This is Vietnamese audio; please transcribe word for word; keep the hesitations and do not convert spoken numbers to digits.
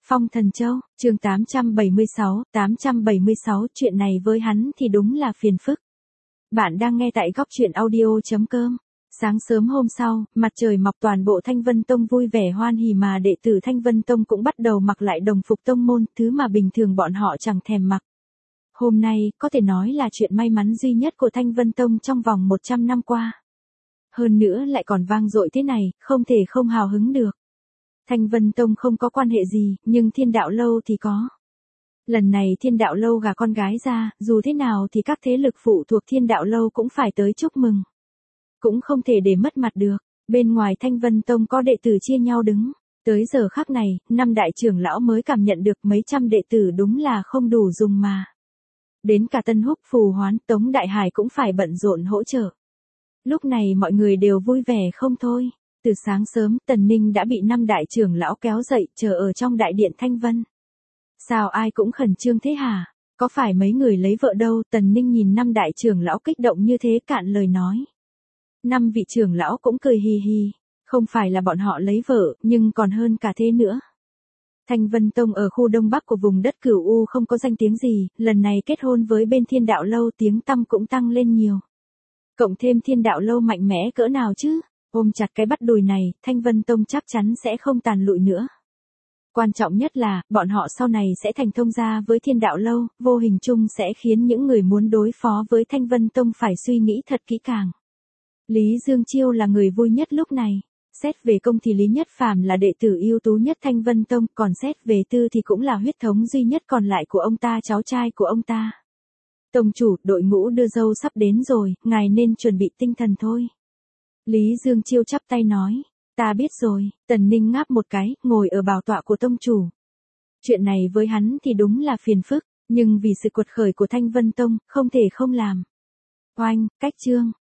Phong Thần Châu, chương tám trăm bảy mươi sáu, tám trăm bảy mươi sáu, chuyện này với hắn thì đúng là phiền phức. Bạn đang nghe tại góc truyện audio chấm com. Sáng sớm hôm sau, mặt trời mọc, toàn bộ Thanh Vân Tông vui vẻ hoan hỉ, mà đệ tử Thanh Vân Tông cũng bắt đầu mặc lại đồng phục tông môn, thứ mà bình thường bọn họ chẳng thèm mặc. Hôm nay, có thể nói là chuyện may mắn duy nhất của Thanh Vân Tông trong vòng một trăm năm qua. Hơn nữa lại còn vang dội thế này, không thể không hào hứng được. Thanh Vân Tông không có quan hệ gì, nhưng Thiên Đạo Lâu thì có. Lần này Thiên Đạo Lâu gả con gái ra, dù thế nào thì các thế lực phụ thuộc Thiên Đạo Lâu cũng phải tới chúc mừng. Cũng không thể để mất mặt được, bên ngoài Thanh Vân Tông có đệ tử chia nhau đứng. Tới giờ khắc này, năm đại trưởng lão mới cảm nhận được mấy trăm đệ tử đúng là không đủ dùng mà. Đến cả Tân Húc, Phù Hoán, Tống Đại Hải cũng phải bận rộn hỗ trợ. Lúc này mọi người đều vui vẻ không thôi. Từ sáng sớm, Tần Ninh đã bị năm đại trưởng lão kéo dậy, chờ ở trong đại điện Thanh Vân. Sao ai cũng khẩn trương thế hả? Có phải mấy người lấy vợ đâu? Tần Ninh nhìn năm đại trưởng lão kích động như thế, cạn lời nói. Năm vị trưởng lão cũng cười hì hì. Không phải là bọn họ lấy vợ, nhưng còn hơn cả thế nữa. Thanh Vân Tông ở khu đông bắc của vùng đất Cửu U không có danh tiếng gì, lần này kết hôn với bên Thiên Đạo Lâu, tiếng tăm cũng tăng lên nhiều. Cộng thêm Thiên Đạo Lâu mạnh mẽ cỡ nào chứ? Ôm chặt cái bắt đùi này, Thanh Vân Tông chắc chắn sẽ không tàn lụi nữa. Quan trọng nhất là, bọn họ sau này sẽ thành thông gia với Thiên Đạo Lâu, vô hình chung sẽ khiến những người muốn đối phó với Thanh Vân Tông phải suy nghĩ thật kỹ càng. Lý Dương Chiêu là người vui nhất lúc này. Xét về công thì Lý Nhất Phàm là đệ tử ưu tú nhất Thanh Vân Tông, còn xét về tư thì cũng là huyết thống duy nhất còn lại của ông ta, cháu trai của ông ta. Tông chủ, đội ngũ đưa dâu sắp đến rồi, ngài nên chuẩn bị tinh thần thôi. Lý Dương Chiêu chắp tay nói, ta biết rồi. Tần Ninh ngáp một cái, ngồi ở bảo tọa của tông chủ. Chuyện này với hắn thì đúng là phiền phức, nhưng vì sự quật khởi của Thanh Vân Tông, không thể không làm. Oanh, cách chương,